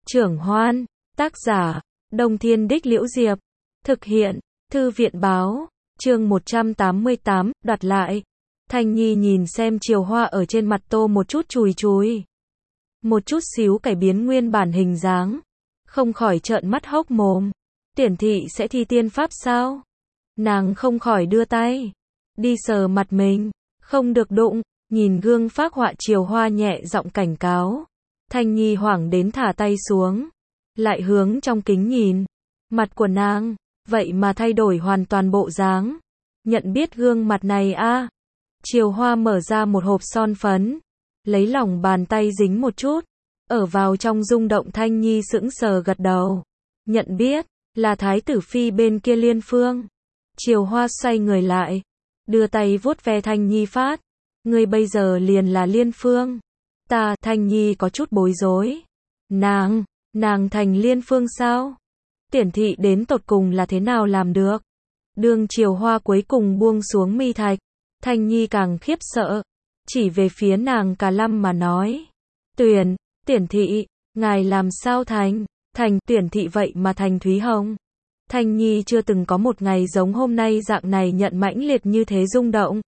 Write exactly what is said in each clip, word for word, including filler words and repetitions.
Trưởng Hoan, tác giả, Đông Thiên Đích Liễu Diệp, thực hiện, Thư viện Báo, chương một trăm tám mươi tám, đoạt lại. Thanh Nhi nhìn xem Chiều Hoa ở trên mặt tô một chút chùi chùi. Một chút xíu cải biến nguyên bản hình dáng. Không khỏi trợn mắt hốc mồm. Tiển thị sẽ thi tiên pháp sao? Nàng không khỏi đưa tay. Đi sờ mặt mình. Không được đụng. Nhìn gương phác họa Chiều Hoa nhẹ giọng cảnh cáo. Thanh Nhi hoảng đến thả tay xuống. Lại hướng trong kính nhìn. Mặt của nàng, vậy mà thay đổi hoàn toàn bộ dáng. Nhận biết gương mặt này a à. Chiều Hoa mở ra một hộp son phấn. Lấy lòng bàn tay dính một chút. Ở vào trong rung động. Thanh Nhi sững sờ gật đầu. Nhận biết, là Thái tử Phi bên kia Liên Phương. Chiều Hoa xoay người lại. Đưa tay vuốt ve Thanh Nhi phát. Ngươi bây giờ liền là Liên Phương. Ta, Thanh Nhi có chút bối rối. Nàng, nàng thành Liên Phương sao? Tiển thị đến tột cùng là thế nào làm được? Đường Chiều Hoa cuối cùng buông xuống mi thạch. Thanh Nhi càng khiếp sợ. Chỉ về phía nàng cả lâm mà nói. Tuyển, Tiển thị, ngài làm sao thành? Thành Tiển thị vậy mà thành Thúy Hồng. Thanh Nhi chưa từng có một ngày giống hôm nay dạng này nhận mãnh liệt như thế rung động.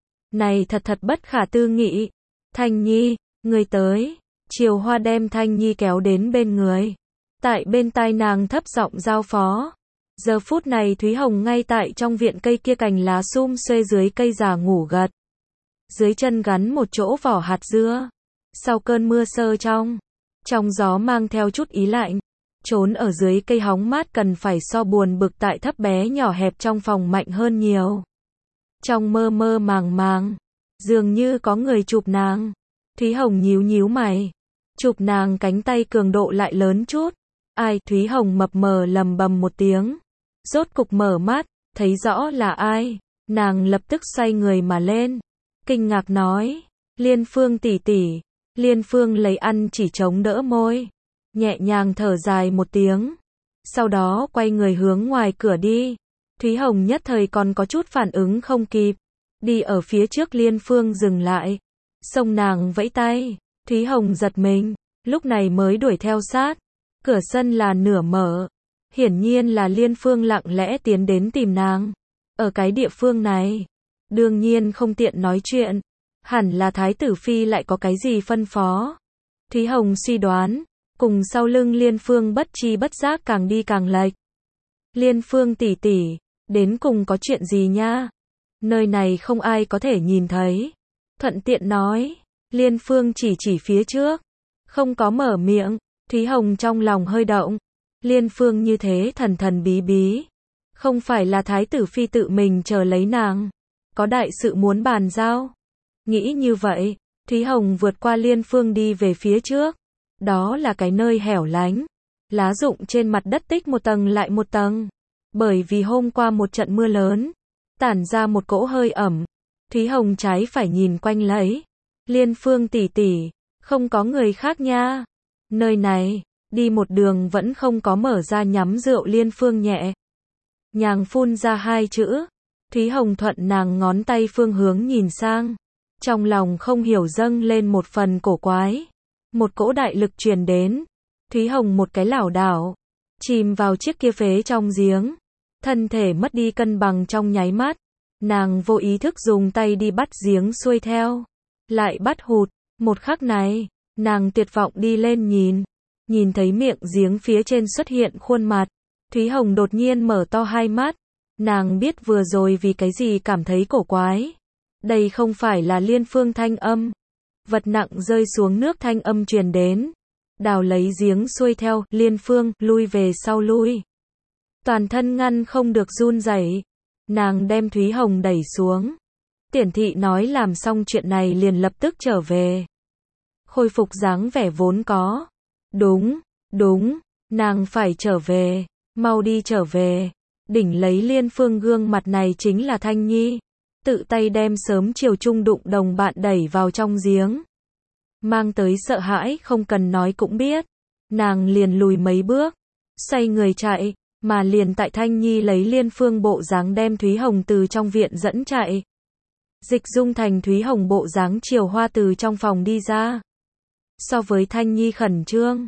Này thật thật bất khả tư nghị. Thanh Nhi, người tới. Chiều Hoa đem Thanh Nhi kéo đến bên người. Tại bên tai nàng thấp giọng giao phó. Giờ phút này Thúy Hồng ngay tại trong viện cây kia cành lá sum xuê dưới cây già ngủ gật. Dưới chân gắn một chỗ vỏ hạt dưa. Sau cơn mưa sơ trong. Trong gió mang theo chút ý lạnh. Trốn ở dưới cây hóng mát cần phải so buồn bực tại thấp bé nhỏ hẹp trong phòng mạnh hơn nhiều. Trong mơ mơ màng màng. Dường như có người chụp nàng. Thúy Hồng nhíu nhíu mày. Chụp nàng cánh tay cường độ lại lớn chút. Ai? Thúy Hồng mập mờ lầm bầm một tiếng. Rốt cục mở mắt, thấy rõ là ai. Nàng lập tức xoay người mà lên. Kinh ngạc nói. Liên Phương tỷ tỷ. Liên Phương lấy ăn chỉ chống đỡ môi. Nhẹ nhàng thở dài một tiếng. Sau đó quay người hướng ngoài cửa đi. Thúy Hồng nhất thời còn có chút phản ứng không kịp. Đi ở phía trước Liên Phương dừng lại. Xông nàng vẫy tay. Thúy Hồng giật mình. Lúc này mới đuổi theo sát. Cửa sân là nửa mở. Hiển nhiên là Liên Phương lặng lẽ tiến đến tìm nàng. Ở cái địa phương này. Đương nhiên không tiện nói chuyện. Hẳn là Thái tử Phi lại có cái gì phân phó. Thúy Hồng suy đoán. Cùng sau lưng Liên Phương bất chi bất giác càng đi càng lệch. Liên Phương tỷ tỷ. Đến cùng có chuyện gì nha? Nơi này không ai có thể nhìn thấy. Thuận tiện nói. Liên Phương chỉ chỉ phía trước. Không có mở miệng. Thúy Hồng trong lòng hơi động. Liên Phương như thế thần thần bí bí. Không phải là Thái tử Phi tự mình chờ lấy nàng. Có đại sự muốn bàn giao. Nghĩ như vậy. Thúy Hồng vượt qua Liên Phương đi về phía trước. Đó là cái nơi hẻo lánh. Lá rụng trên mặt đất tích một tầng lại một tầng. Bởi vì hôm qua một trận mưa lớn. Tản ra một cỗ hơi ẩm. Thúy Hồng trái phải nhìn quanh lấy. Liên Phương tỷ tỷ. Không có người khác nha. Nơi này. Đi một đường vẫn không có mở ra nhắm rượu. Liên Phương nhẹ nhàng phun ra hai chữ. Thúy Hồng thuận nàng ngón tay phương hướng nhìn sang. Trong lòng không hiểu dâng lên một phần cổ quái. Một cỗ đại lực truyền đến. Thúy Hồng một cái lảo đảo. Chìm vào chiếc kia phế trong giếng. Thân thể mất đi cân bằng trong nháy mắt. Nàng vô ý thức dùng tay đi bắt giếng xuôi theo. Lại bắt hụt. Một khắc này. Nàng tuyệt vọng đi lên nhìn. Nhìn thấy miệng giếng phía trên xuất hiện khuôn mặt. Thúy Hồng đột nhiên mở to hai mắt. Nàng biết vừa rồi vì cái gì cảm thấy cổ quái. Đây không phải là Liên Phương thanh âm. Vật nặng rơi xuống nước thanh âm truyền đến. Đào lấy giếng xuôi theo. Liên Phương lui về sau lui. Toàn thân ngăn không được run rẩy. Nàng đem Thúy Hồng đẩy xuống. Tiển thị nói làm xong chuyện này liền lập tức trở về. Khôi phục dáng vẻ vốn có. Đúng, đúng, nàng phải trở về. Mau đi trở về. Đỉnh lấy Liên Phương gương mặt này chính là Thanh Nhi. Tự tay đem sớm chiều chung đụng đồng bạn đẩy vào trong giếng. Mang tới sợ hãi không cần nói cũng biết. Nàng liền lùi mấy bước. Xoay người chạy. Mà liền tại Thanh Nhi lấy Liên Phương bộ dáng đem Thúy Hồng từ trong viện dẫn chạy. Dịch dung thành Thúy Hồng bộ dáng Chiều Hoa từ trong phòng đi ra. So với Thanh Nhi khẩn trương.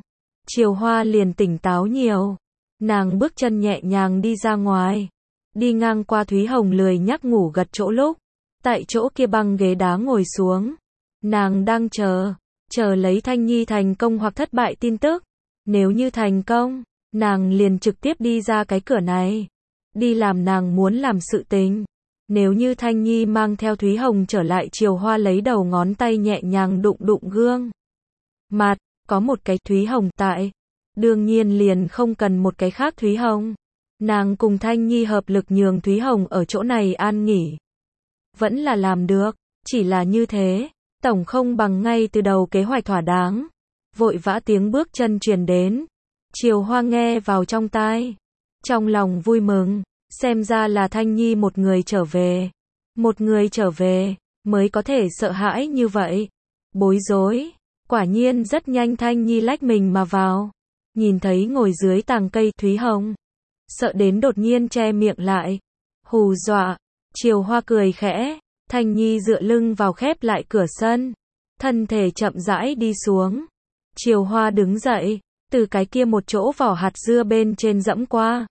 Chiều Hoa liền tỉnh táo nhiều. Nàng bước chân nhẹ nhàng đi ra ngoài. Đi ngang qua Thúy Hồng lười nhác ngủ gật chỗ lúc. Tại chỗ kia băng ghế đá ngồi xuống. Nàng đang chờ. Chờ lấy Thanh Nhi thành công hoặc thất bại tin tức. Nếu như thành công, nàng liền trực tiếp đi ra cái cửa này. Đi làm nàng muốn làm sự tình. Nếu như Thanh Nhi mang theo Thúy Hồng trở lại, Chiều Hoa lấy đầu ngón tay nhẹ nhàng đụng đụng gương mặt, có một cái Thúy Hồng tại. Đương nhiên liền không cần một cái khác Thúy Hồng. Nàng cùng Thanh Nhi hợp lực nhường Thúy Hồng ở chỗ này an nghỉ. Vẫn là làm được, chỉ là như thế, tổng không bằng ngay từ đầu kế hoạch thỏa đáng. Vội vã tiếng bước chân truyền đến. Chiều Hoa nghe vào trong tai. Trong lòng vui mừng, xem ra là Thanh Nhi một người trở về. Một người trở về, mới có thể sợ hãi như vậy. Bối rối, quả nhiên rất nhanh Thanh Nhi lách mình mà vào. Nhìn thấy ngồi dưới tàng cây Thúy Hồng. Sợ đến đột nhiên che miệng lại. Hù dọa, Chiều Hoa cười khẽ. Thanh Nhi dựa lưng vào khép lại cửa sân. Thân thể chậm rãi đi xuống. Chiều Hoa đứng dậy, từ cái kia một chỗ vỏ hạt dưa bên trên dẫm qua.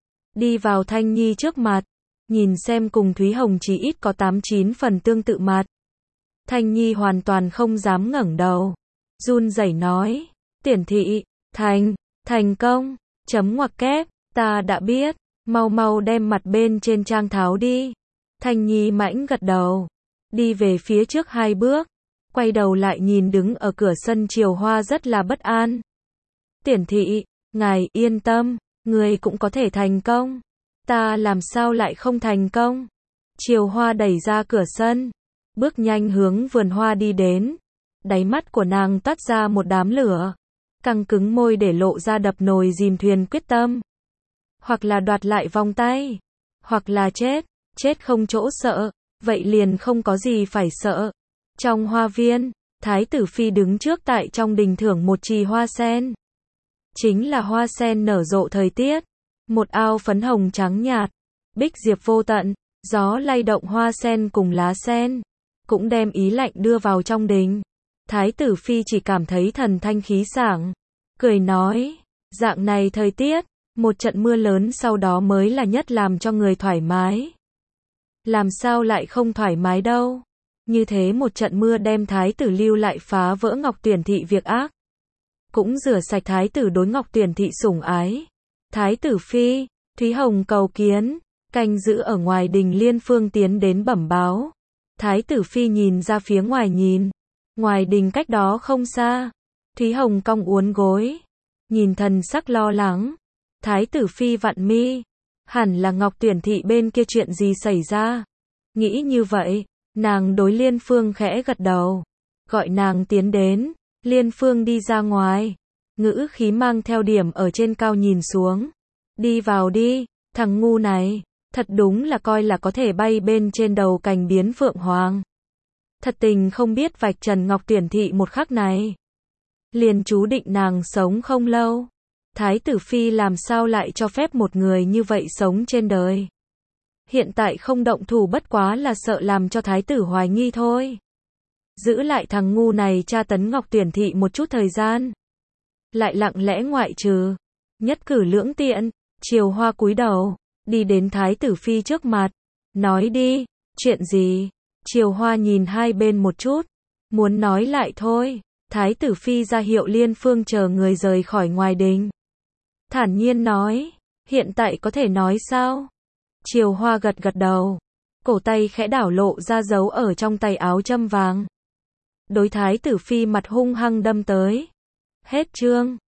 Đi vào Thanh Nhi trước mặt, nhìn xem cùng Thúy Hồng chỉ ít có tám chín phần tương tự mặt. Thanh Nhi hoàn toàn không dám ngẩng đầu. Run rẩy nói, Tiển thị, thành, thành công, chấm ngoặc kép, ta đã biết, mau mau đem mặt bên trên trang tháo đi. Thanh Nhi mãnh gật đầu, đi về phía trước hai bước, quay đầu lại nhìn đứng ở cửa sân Chiều Hoa rất là bất an. Tiển thị, ngài yên tâm, người cũng có thể thành công. Ta làm sao lại không thành công? Chiều Hoa đẩy ra cửa sân, bước nhanh hướng vườn hoa đi đến. Đáy mắt của nàng toát ra một đám lửa, căng cứng môi để lộ ra đập nồi dìm thuyền quyết tâm. Hoặc là đoạt lại vòng tay, hoặc là chết, chết không chỗ sợ, vậy liền không có gì phải sợ. Trong hoa viên, Thái tử Phi đứng trước tại trong đình thưởng một chì hoa sen. Chính là hoa sen nở rộ thời tiết. Một ao phấn hồng trắng nhạt, bích diệp vô tận, gió lay động hoa sen cùng lá sen, cũng đem ý lạnh đưa vào trong đình. Thái tử Phi chỉ cảm thấy thần thanh khí sảng, cười nói, dạng này thời tiết, một trận mưa lớn sau đó mới là nhất làm cho người thoải mái. Làm sao lại không thoải mái đâu? Như thế một trận mưa đem thái tử lưu lại phá vỡ Ngọc Tuyển thị việc ác, cũng rửa sạch thái tử đối Ngọc Tuyển thị sủng ái. Thái tử Phi, Thúy Hồng cầu kiến, canh giữ ở ngoài đình Liên Phương tiến đến bẩm báo. Thái tử Phi nhìn ra phía ngoài nhìn, ngoài đình cách đó không xa, Thúy Hồng cong uốn gối, nhìn thần sắc lo lắng. Thái tử Phi vặn mi, hẳn là Ngọc Tuyển thị bên kia chuyện gì xảy ra. Nghĩ như vậy, nàng đối Liên Phương khẽ gật đầu, gọi nàng tiến đến. Liên Phương đi ra ngoài, ngữ khí mang theo điểm ở trên cao nhìn xuống. Đi vào đi, thằng ngu này, thật đúng là coi là có thể bay bên trên đầu cành biến phượng hoàng. Thật tình không biết vạch trần Ngọc Tuyển thị một khắc này, liền chú định nàng sống không lâu. Thái tử Phi làm sao lại cho phép một người như vậy sống trên đời. Hiện tại không động thủ bất quá là sợ làm cho thái tử hoài nghi thôi. Giữ lại thằng ngu này tra tấn Ngọc Tuyển thị một chút thời gian. Lại lặng lẽ ngoại trừ. Nhất cử lưỡng tiện. Chiều Hoa cúi đầu, đi đến Thái tử Phi trước mặt. Nói đi, chuyện gì? Chiều Hoa nhìn hai bên một chút. Muốn nói lại thôi. Thái tử Phi ra hiệu Liên Phương chờ người rời khỏi ngoài đình. Thản nhiên nói, hiện tại có thể nói sao? Chiều Hoa gật gật đầu. Cổ tay khẽ đảo lộ ra dấu ở trong tay áo châm vàng. Đối Thái tử Phi mặt hung hăng đâm tới. Hết chương.